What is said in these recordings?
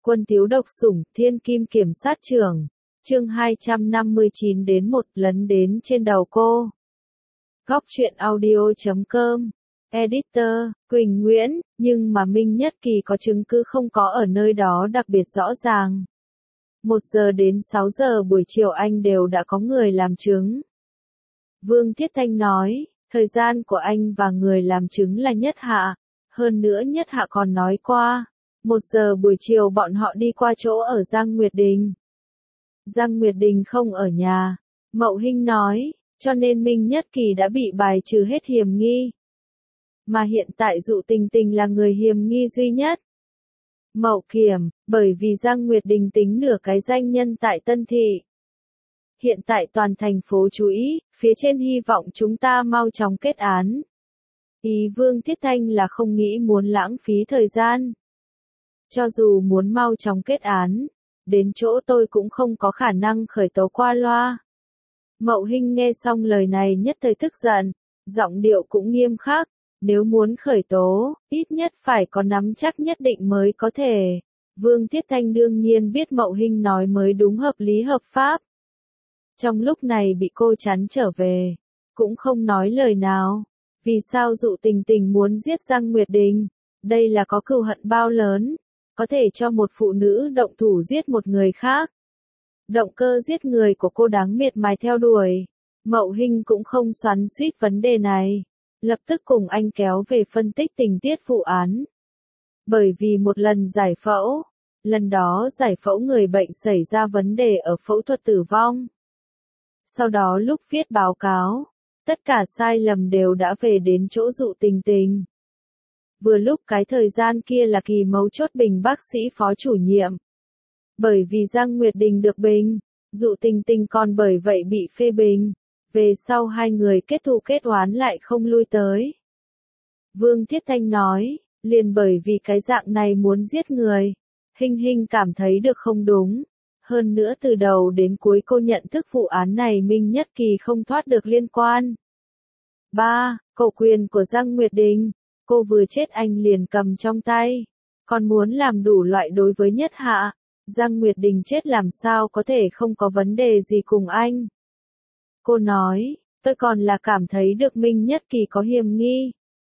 Quân Tiếu độc sủng, Thiên Kim Kiểm sát trưởng. Chương 259 đến một lấn đến trên đầu cô. Góc truyện audio.com. Editor, Quỳnh Nguyễn, nhưng mà Minh Nhất Kỳ có chứng cứ không có ở nơi đó đặc biệt rõ ràng. 1 giờ đến 6 giờ buổi chiều anh đều đã có người làm chứng. Vương Thiết Thanh nói, thời gian của anh và người làm chứng là Nhất Hạ. Hơn nữa Nhất Hạ còn nói qua, 1 giờ buổi chiều bọn họ đi qua chỗ ở Giang Nguyệt Đình. Giang Nguyệt Đình không ở nhà. Mậu Hinh nói, cho nên Minh Nhất Kỳ đã bị bài trừ hết hiểm nghi. Mà hiện tại Dụ Tình Tình là người hiểm nghi duy nhất. Mậu Kiểm, bởi vì Giang Nguyệt Đình tính nửa cái danh nhân tại Tân Thị. Hiện tại toàn thành phố chú ý, phía trên hy vọng chúng ta mau chóng kết án. Ý Vương Thiết Thanh là không nghĩ muốn lãng phí thời gian. Cho dù muốn mau chóng kết án, đến chỗ tôi cũng không có khả năng khởi tố qua loa. Mậu Hinh nghe xong lời này nhất thời tức giận, giọng điệu cũng nghiêm khắc, nếu muốn khởi tố, ít nhất phải có nắm chắc nhất định mới có thể. Vương Thiết Thanh đương nhiên biết Mậu Hinh nói mới đúng hợp lý hợp pháp. Trong lúc này bị cô chắn trở về, cũng không nói lời nào. Vì sao Dụ Tình Tình muốn giết Giang Nguyệt Đình? Đây là có cừu hận bao lớn, có thể cho một phụ nữ động thủ giết một người khác. Động cơ giết người của cô đáng miệt mài theo đuổi. Mậu Hinh cũng không xoắn xuýt vấn đề này, lập tức cùng anh kéo về phân tích tình tiết vụ án. Bởi vì một lần giải phẫu, lần đó giải phẫu người bệnh xảy ra vấn đề ở phẫu thuật tử vong. Sau đó lúc viết báo cáo, tất cả sai lầm đều đã về đến chỗ Dụ Tình Tình. Vừa lúc cái thời gian kia là kỳ mấu chốt bình bác sĩ phó chủ nhiệm. Bởi vì Giang Nguyệt Đình được bình, Dụ Tình Tình còn bởi vậy bị phê bình. Về sau hai người kết thù kết oán lại không lui tới. Vương Thiết Thanh nói, liền bởi vì cái dạng này muốn giết người, Hinh cảm thấy được không đúng. Hơn nữa từ đầu đến cuối cô nhận thức vụ án này Minh Nhất Kỳ không thoát được liên quan. 3. Cầu quyền của Giang Nguyệt Đình. Cô vừa chết anh liền cầm trong tay. Còn muốn làm đủ loại đối với Nhất Hạ. Giang Nguyệt Đình chết làm sao có thể không có vấn đề gì cùng anh. Cô nói, tôi còn là cảm thấy được Minh Nhất Kỳ có hiểm nghi.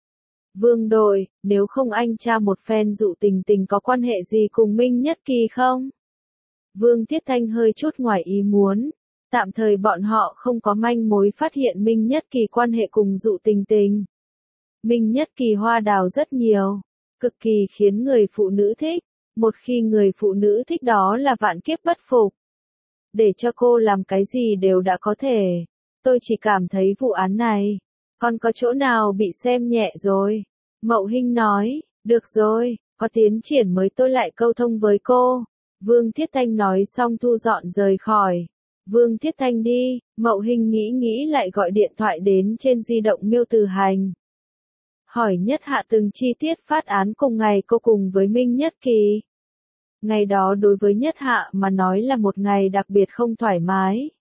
Vương đội, nếu không anh tra một phen Dụ Tình Tình có quan hệ gì cùng Minh Nhất Kỳ không? Vương Thiết Thanh hơi chút ngoài ý muốn. Tạm thời bọn họ không có manh mối phát hiện Minh Nhất Kỳ quan hệ cùng Dụ Tình Tình. Minh Nhất Kỳ hoa đào rất nhiều, cực kỳ khiến người phụ nữ thích. Một khi người phụ nữ thích đó là vạn kiếp bất phục. Để cho cô làm cái gì đều đã có thể. Tôi chỉ cảm thấy vụ án này, còn có chỗ nào bị xem nhẹ rồi. Mậu Hinh nói, được rồi, có tiến triển mới tôi lại câu thông với cô. Vương Thiết Thanh nói xong thu dọn rời khỏi. Vương Thiết Thanh đi, Mậu Hinh nghĩ lại gọi điện thoại đến trên di động Miêu Từ Hành. Hỏi Nhất Hạ từng chi tiết phát án cùng ngày cô cùng với Minh Nhất Kỳ. Ngày đó đối với Nhất Hạ mà nói là một ngày đặc biệt không thoải mái.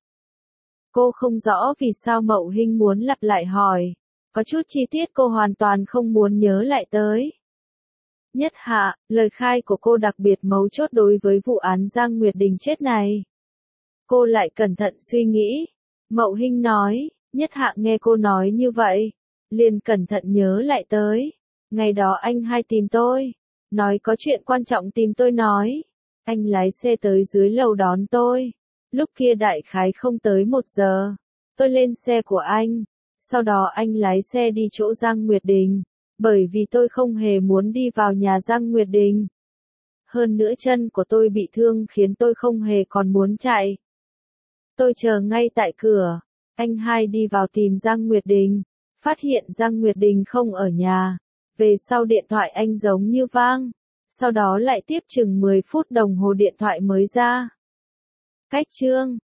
Cô không rõ vì sao Mậu Hinh muốn lặp lại hỏi. Có chút chi tiết cô hoàn toàn không muốn nhớ lại tới. Nhất Hạ, lời khai của cô đặc biệt mấu chốt đối với vụ án Giang Nguyệt Đình chết này. Cô lại cẩn thận suy nghĩ. Mậu Hinh nói, Nhất Hạ nghe cô nói như vậy, liền cẩn thận nhớ lại tới. Ngày đó anh hai tìm tôi, nói có chuyện quan trọng tìm tôi nói. Anh lái xe tới dưới lầu đón tôi. Lúc kia đại khái không tới 1 giờ. Tôi lên xe của anh. Sau đó anh lái xe đi chỗ Giang Nguyệt Đình. Bởi vì tôi không hề muốn đi vào nhà Giang Nguyệt Đình. Hơn nữa chân của tôi bị thương khiến tôi không hề còn muốn chạy. Tôi chờ ngay tại cửa. Anh hai đi vào tìm Giang Nguyệt Đình. Phát hiện Giang Nguyệt Đình không ở nhà. Về sau điện thoại anh giống như vang. Sau đó lại tiếp chừng 10 phút đồng hồ điện thoại mới ra. Cách chương